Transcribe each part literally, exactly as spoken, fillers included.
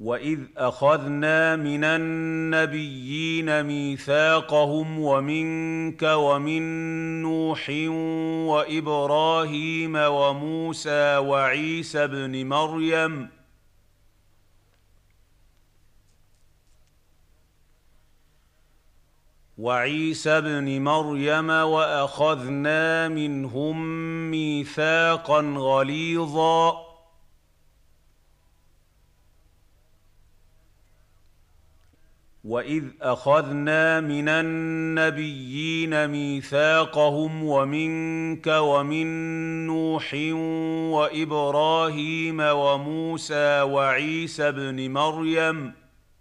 وإذ أخذنا من النبيين ميثاقهم ومنك ومن نوح وإبراهيم وموسى وعيسى ابن مريم وعيسى ابن مريم وأخذنا منهم ميثاقا غليظا وإذ أخذنا من النبيين ميثاقهم ومنك ومن نوح وإبراهيم وموسى وعيسى ابن مريم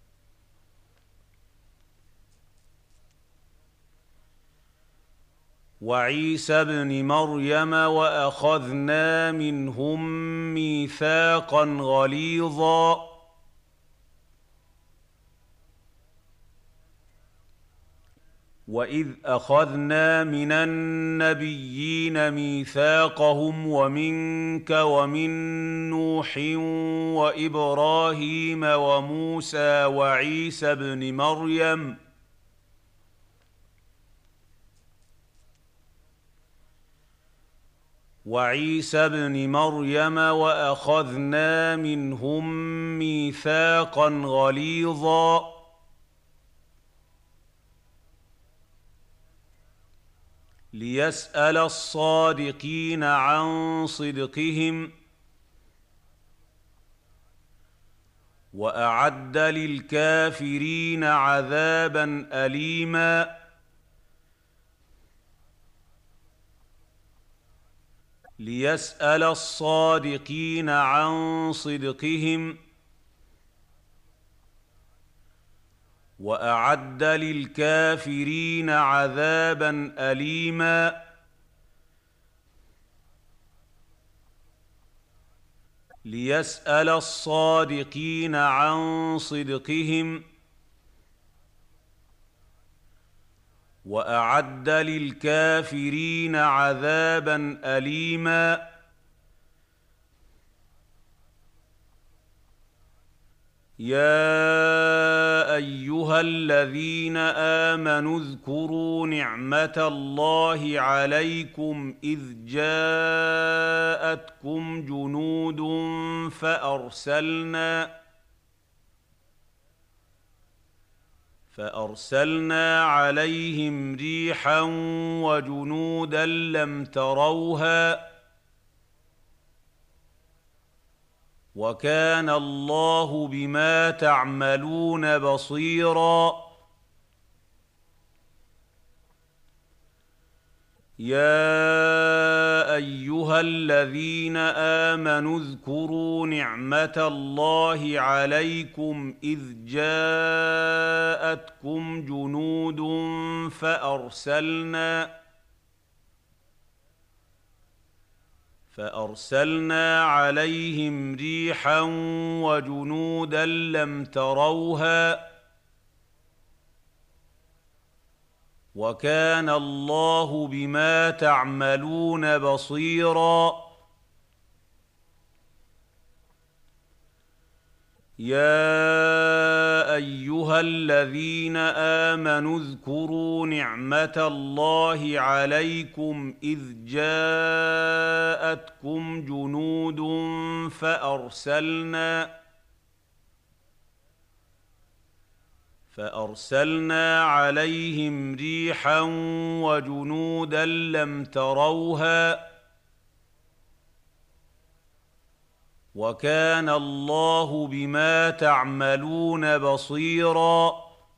وعيسى ابن مريم وأخذنا منهم ميثاقا غليظا وإذ أخذنا من النبيين ميثاقهم ومنك ومن نوح وإبراهيم وموسى وعيسى ابن مريم وعيسى ابن مريم وأخذنا منهم ميثاقا غليظا ليسأل الصادقين عن صدقهم وأعد للكافرين عذابا أليما ليسأل الصادقين عن صدقهم وأعد للكافرين عذابا أليما ليسأل الصادقين عن صدقهم وأعد للكافرين عذابا أليما يا أيها الذين آمنوا اذكروا نعمة الله عليكم إذ جاءتكم جنود فأرسلنا فأرسلنا عليهم ريحا وجنودا لم تروها وكان الله بما تعملون بصيرا يا أيها الذين آمنوا اذكروا نعمة الله عليكم إذ جاءتكم جنود فأرسلنا فأرسلنا عليهم ريحا وجنودا لم تروها وكان الله بما تعملون بصيرا يا أيها الذين آمنوا اذكروا نعمة الله عليكم إذ جاءتكم جنود فأرسلنا فأرسلنا عليهم ريحا وجنودا لم تروها وكان الله بما تعملون بصيرا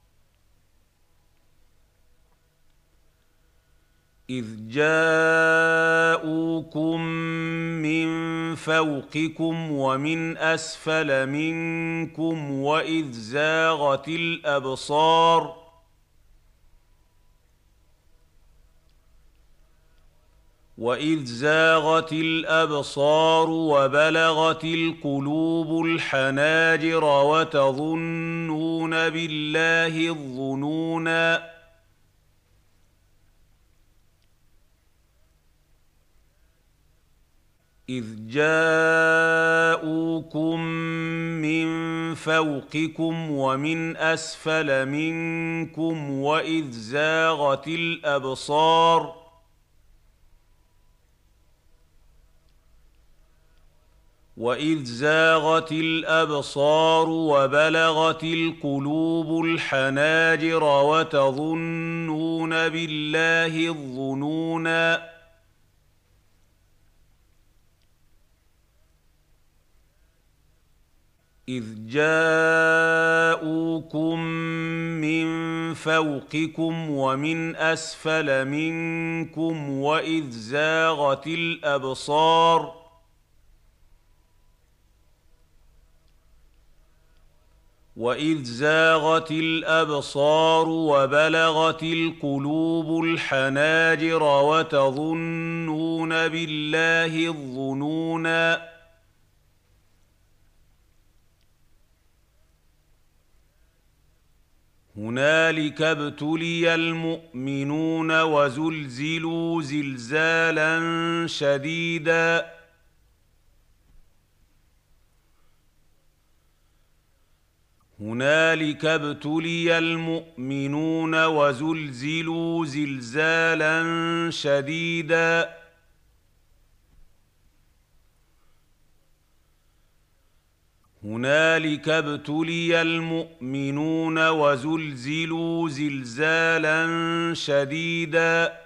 إذ جاءوكم من فوقكم ومن أسفل منكم وإذ زاغت الأبصار وإذ زاغت الأبصار وبلغت القلوب الحناجر وتظنون بالله الظنونا إذ جاءوكم من فوقكم ومن أسفل منكم وإذ زاغت الأبصار وإذ زاغت الأبصار وبلغت القلوب الحناجر وتظنون بالله الظنونا إذ جاءوكم من فوقكم ومن أسفل منكم وإذ زاغت الأبصار وإذ زاغت الأبصار وبلغت القلوب الحناجر وتظنون بالله الظنونا هنالك ابتلي المؤمنون وزلزلوا زلزالا شديدا هنالك ابتلي المؤمنون وزلزلوا زلزالا شديدا هنالك ابتلي المؤمنون وزلزلوا زلزالا شديدا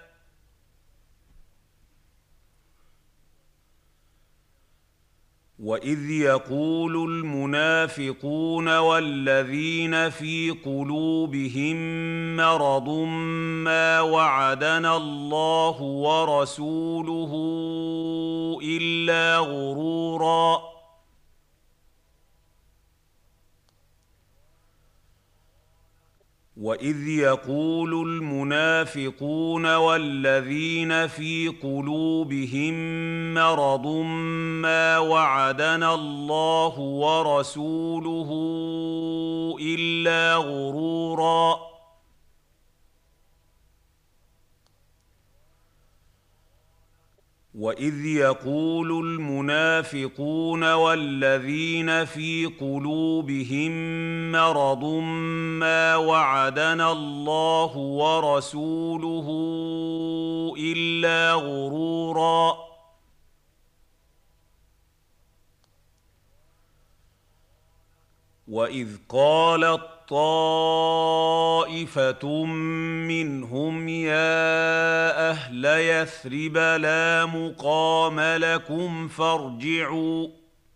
وإذ يقول المنافقون والذين في قلوبهم مرض ما وعدنا الله ورسوله إلا غرورا وإذ يقول المنافقون والذين في قلوبهم مرض ما وعدنا الله ورسوله إلا غرورا وإذ يقول المنافقون والذين في قلوبهم مرض ما وعدنا الله ورسوله إلا غرورا وإذ قالت طائفة منهم يا أهل يثرب لا مقام لكم فارجعوا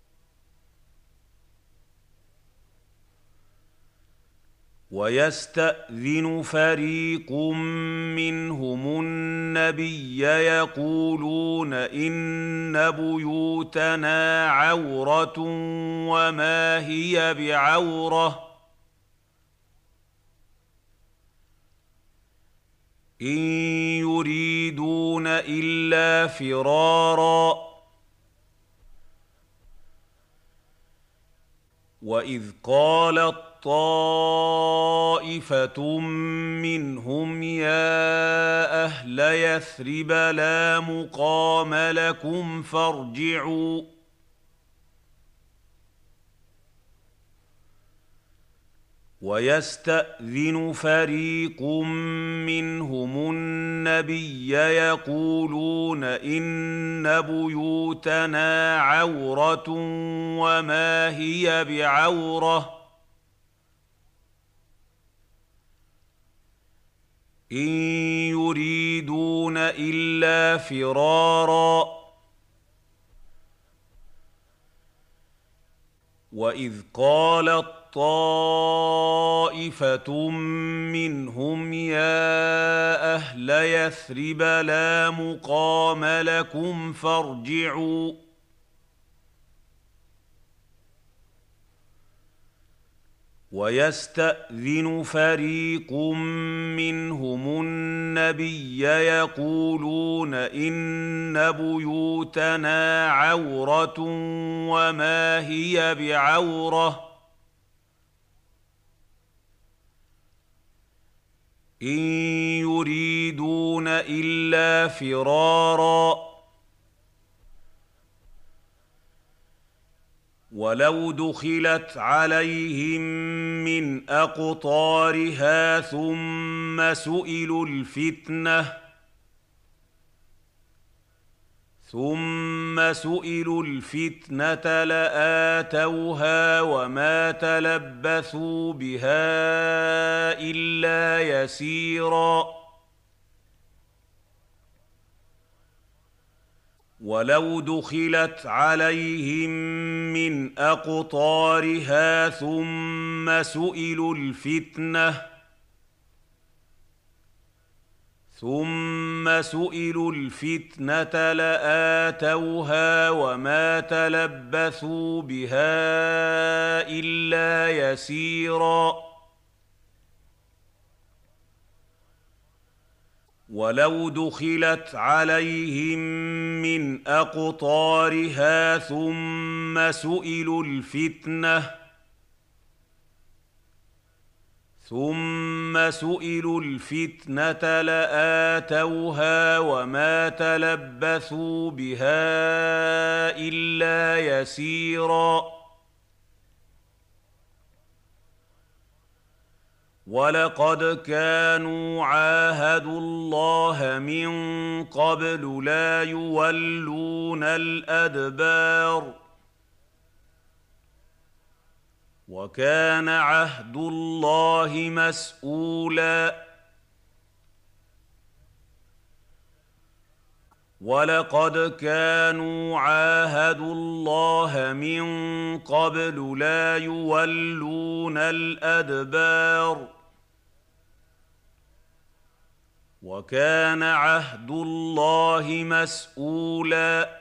ويستأذن فريق منهم النبي يقولون إن بيوتنا عورة وما هي بعورة إن يريدون إلا فرارا وإذ قالت طائفة منهم يا أهل يثرب لا مقام لكم فارجعوا ويستأذن فريق منهم النبي يقولون إن بيوتنا عورة وما هي بعورة إن يريدون إلا فرارا وإذ قالت طائفة منهم يا أهل يثرب لا مقام لكم فارجعوا ويستأذن فريق منهم النبي يقولون إن بيوتنا عورة وما هي بعورة إن يريدون إلا فرارا ولو دخلت عليهم من أقطارها ثم سئلوا الفتنة ثم سئلوا الفتنة لآتوها وما تلبثوا بها إلا يسيرا ولو دخلت عليهم من أقطارها ثم سئلوا الفتنة ثم سئلوا الفتنة لآتوها وما تلبثوا بها إلا يسيرا ولو دخلت عليهم من أقطارها ثم سئلوا الفتنة ثم سئلوا الفتنة لآتوها وما تلبثوا بها إلا يسيرا ولقد كانوا عاهدوا الله من قبل لا يولون الأدبار وكان عهد الله مسؤولا ولقد كانوا عاهدوا الله من قبل لا يولون الأدبار وكان عهد الله مسؤولا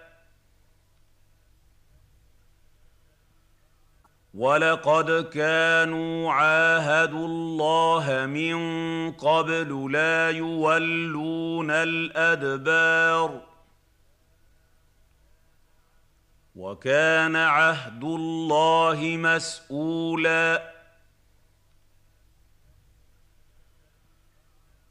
ولقد كانوا عاهدوا الله من قبل لا يولون الأدبار وكان عهد الله مسؤولا